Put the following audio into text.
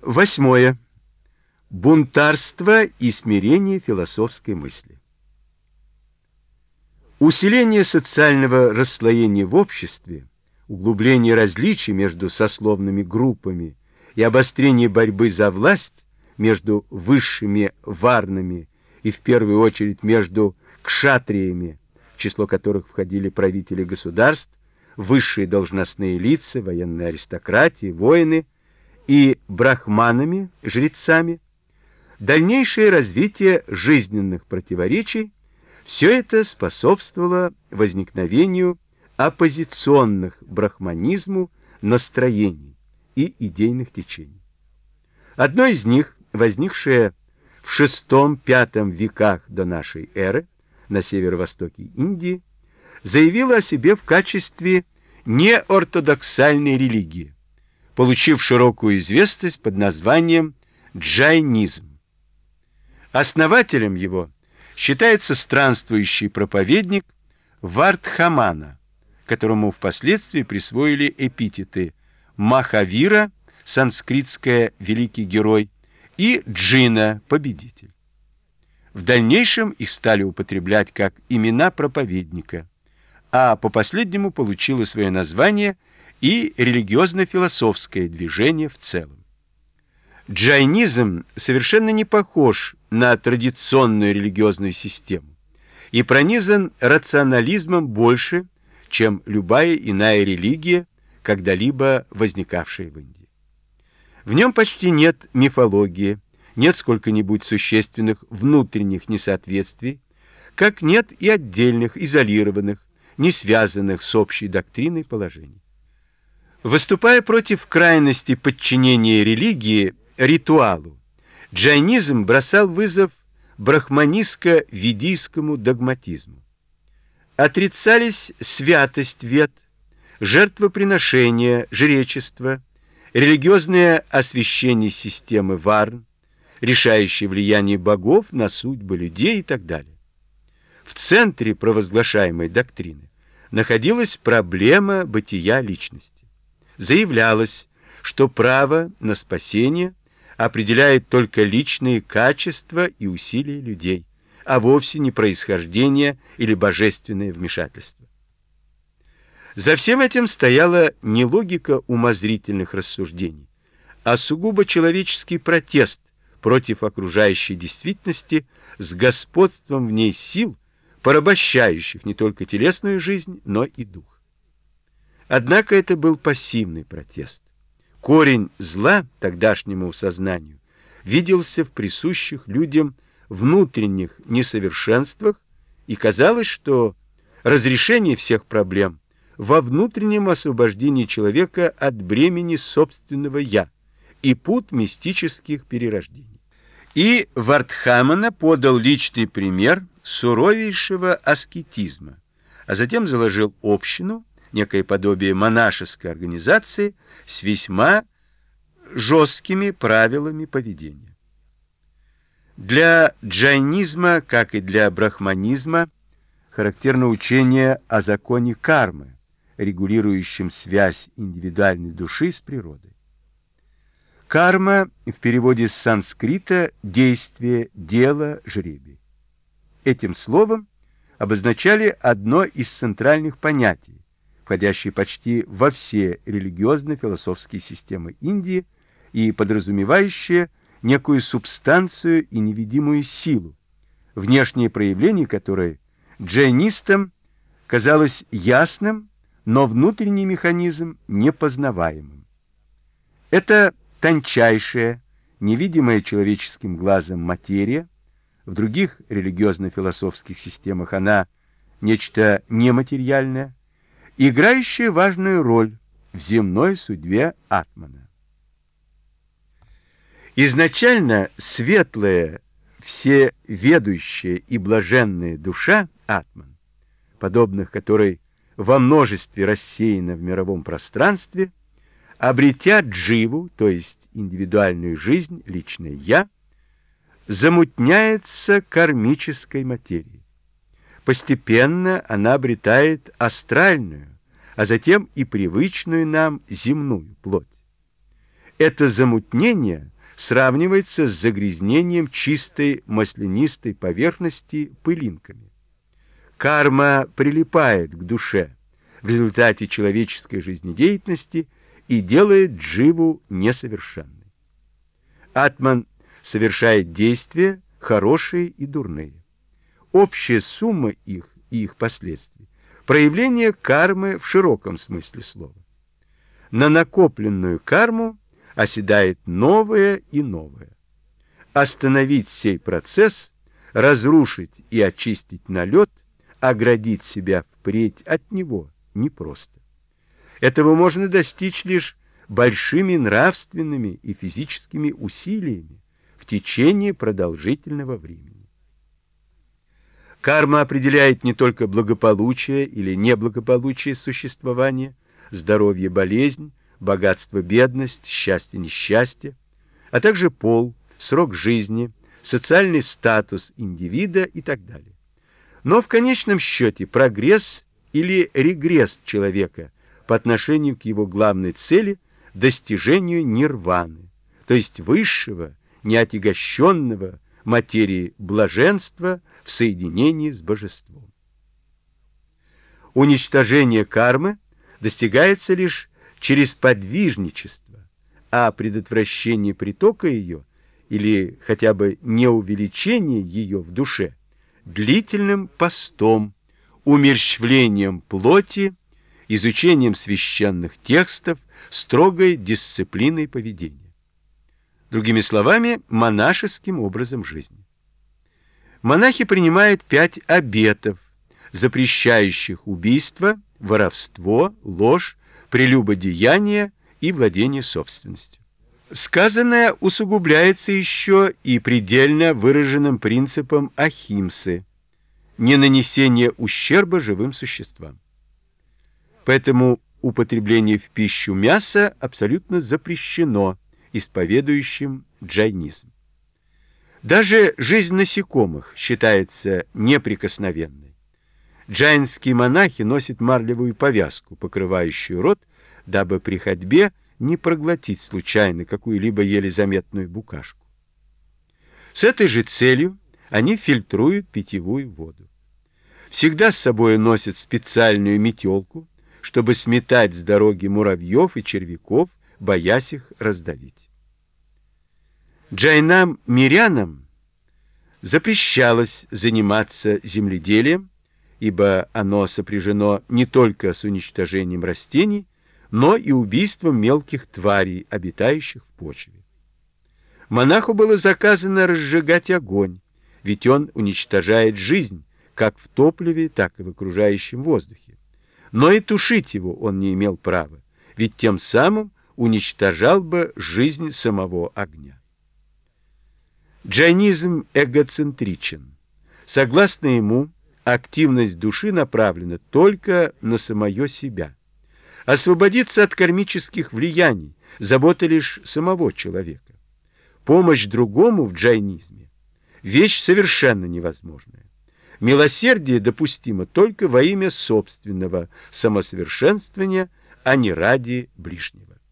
Восьмое. Бунтарство и смирение философской мысли. Усиление социального расслоения в обществе, углубление различий между сословными группами и обострение борьбы за власть между высшими варнами и в первую очередь между кшатриями, в число которых входили правители государств, высшие должностные лица, военные аристократии, воины, и брахманами, жрецами, дальнейшее развитие жизненных противоречий, все это способствовало возникновению оппозиционных брахманизму настроений и идейных течений. Одно из них, возникшее в VI-V веках до нашей эры на северо-востоке Индии, заявило о себе в качестве неортодоксальной религии, получив широкую известность под названием джайнизм. Основателем его считается странствующий проповедник Вардхамана, которому впоследствии присвоили эпитеты Махавира, санскритское «великий герой», и Джина, победитель. В дальнейшем их стали употреблять как имена проповедника, а по последнему получило свое название и религиозно-философское движение в целом. Джайнизм совершенно не похож на традиционную религиозную систему и пронизан рационализмом больше, чем любая иная религия, когда-либо возникавшая в Индии. В нем почти нет мифологии, нет сколько-нибудь существенных внутренних несоответствий, как нет и отдельных, изолированных, не связанных с общей доктриной положений. Выступая против крайности подчинения религии ритуалу, джайнизм бросал вызов брахманистско-ведийскому догматизму. Отрицались святость вед, жертвоприношение, жречество, религиозное освящение системы варн, решающее влияние богов на судьбы людей и так далее. В центре провозглашаемой доктрины находилась проблема бытия личности. Заявлялось, что право на спасение определяет только личные качества и усилия людей, а вовсе не происхождение или божественное вмешательство. За всем этим стояла не логика умозрительных рассуждений, а сугубо человеческий протест против окружающей действительности с господством в ней сил, порабощающих не только телесную жизнь, но и дух. Однако это был пассивный протест. Корень зла тогдашнему сознанию виделся в присущих людям внутренних несовершенствах, и казалось, что разрешение всех проблем во внутреннем освобождении человека от бремени собственного «я» и пут мистических перерождений. И Вардхамана подал личный пример суровейшего аскетизма, а затем заложил общину, некое подобие монашеской организации с весьма жесткими правилами поведения. Для джайнизма, как и для брахманизма, характерно учение о законе кармы, регулирующем связь индивидуальной души с природой. Карма в переводе с санскрита «действие», «дело», «жребий». Этим словом обозначали одно из центральных понятий, входящие почти во все религиозно-философские системы Индии и подразумевающие некую субстанцию и невидимую силу, внешнее проявление которой джайнистам казалось ясным, но внутренний механизм непознаваемым. Это тончайшая, невидимая человеческим глазом материя, в других религиозно-философских системах она нечто нематериальное, играющая важную роль в земной судьбе атмана. Изначально светлая, всеведущая и блаженная душа атман, подобных которой во множестве рассеяно в мировом пространстве, обретя дживу, то есть индивидуальную жизнь, личное «я», замутняется кармической материей. Постепенно она обретает астральную, а затем и привычную нам земную плоть. Это замутнение сравнивается с загрязнением чистой маслянистой поверхности пылинками. Карма прилипает к душе в результате человеческой жизнедеятельности и делает дживу несовершенной. Атман совершает действия, хорошие и дурные. Общая сумма их и их последствий – проявление кармы в широком смысле слова. На накопленную карму оседает новое и новое. Остановить сей процесс, разрушить и очистить налет, оградить себя впредь от него непросто. Этого можно достичь лишь большими нравственными и физическими усилиями в течение продолжительного времени. Карма определяет не только благополучие или неблагополучие существования, здоровье, болезнь, богатство, бедность, счастье, несчастье, а также пол, срок жизни, социальный статус индивида и так далее. Но в конечном счете прогресс или регресс человека по отношению к его главной цели – достижению нирваны, то есть высшего, неотягощенного материи блаженства в соединении с божеством. Уничтожение кармы достигается лишь через подвижничество, а предотвращение притока ее или хотя бы неувеличение ее в душе длительным постом, умерщвлением плоти, изучением священных текстов, строгой дисциплиной поведения. Другими словами, монашеским образом жизни. Монахи принимают 5 обетов, запрещающих убийство, воровство, ложь, прелюбодеяние и владение собственностью. Сказанное усугубляется еще и предельно выраженным принципом ахимсы – не нанесение ущерба живым существам. Поэтому употребление в пищу мяса абсолютно запрещено исповедующим джайнизм. Даже жизнь насекомых считается неприкосновенной. Джайнские монахи носят марлевую повязку, покрывающую рот, дабы при ходьбе не проглотить случайно какую-либо еле заметную букашку. С этой же целью они фильтруют питьевую воду. Всегда с собой носят специальную метелку, чтобы сметать с дороги муравьев и червяков, боясь их раздавить. Джайнам-мирянам запрещалось заниматься земледелием, ибо оно сопряжено не только с уничтожением растений, но и убийством мелких тварей, обитающих в почве. Монаху было заказано разжигать огонь, ведь он уничтожает жизнь, как в топливе, так и в окружающем воздухе. Но и тушить его он не имел права, ведь тем самым уничтожал бы жизнь самого огня. Джайнизм эгоцентричен. Согласно ему, активность души направлена только на самое себя. Освободиться от кармических влияний – забота лишь самого человека. Помощь другому в джайнизме – вещь совершенно невозможная. Милосердие допустимо только во имя собственного самосовершенствования, а не ради ближнего.